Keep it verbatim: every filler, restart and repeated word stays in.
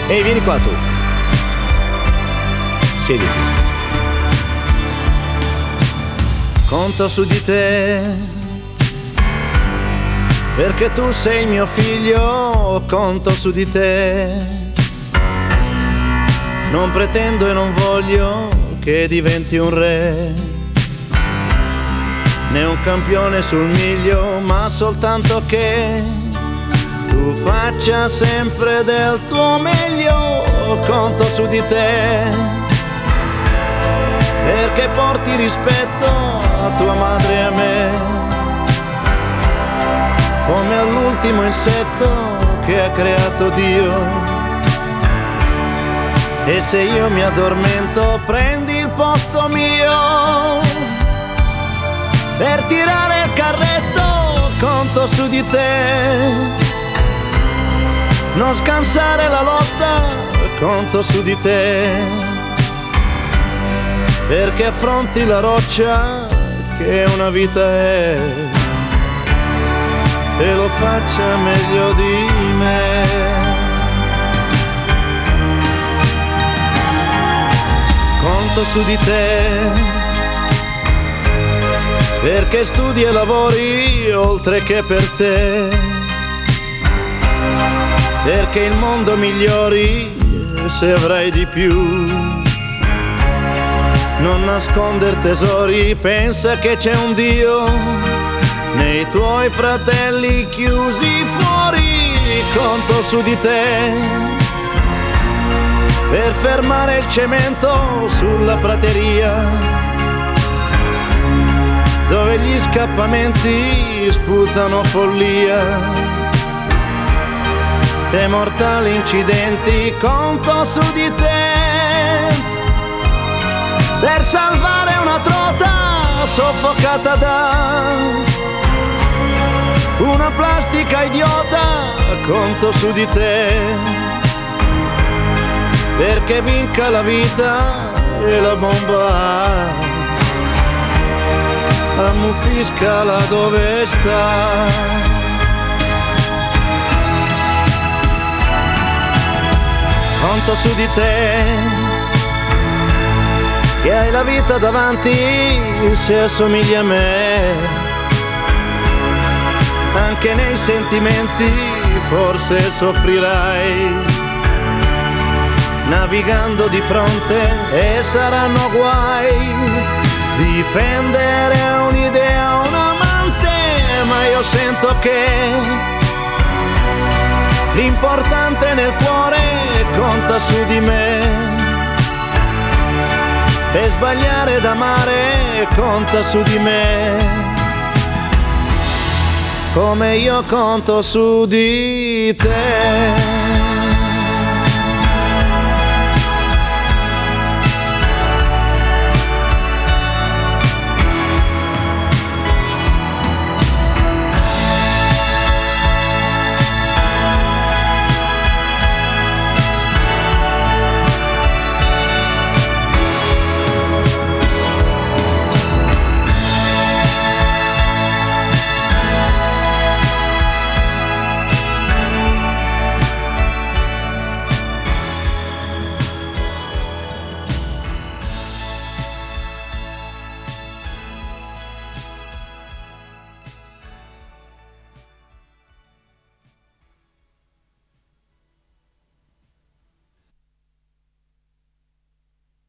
Ehi, vieni qua tu. Siediti. Conto su di te, perché tu sei mio figlio, conto su di te. Non pretendo e non voglio che diventi un re, né un campione sul miglio, ma soltanto che tu faccia sempre del tuo meglio. Conto su di te, perché porti rispetto a tua madre e a me, come all'ultimo insetto che ha creato Dio. E se io mi addormento prendi il posto mio, per tirare il carretto conto su di te, non scansare la lotta conto su di te, perché affronti la roccia che una vita è e lo faccia meglio di me. Conto su di te, perché studi e lavori oltre che per te, perché il mondo migliori se avrai di più. Non nasconder tesori, pensa che c'è un Dio nei tuoi fratelli chiusi fuori. Conto su di te, per fermare il cemento sulla prateria, dove gli scappamenti sputano follia e mortali incidenti. Conto su di te, per salvare una trota soffocata da una plastica idiota. Conto su di te, perché vinca la vita e la bomba ammuffiscala dove sta. Conto su di te, che hai la vita davanti se assomigli a me, anche nei sentimenti forse soffrirai, navigando di fronte e saranno guai, difendere un'idea, un amante, ma io sento che l'importante nel cuore conta su di me, e sbagliare d'amare conta su di me, come io conto su di te.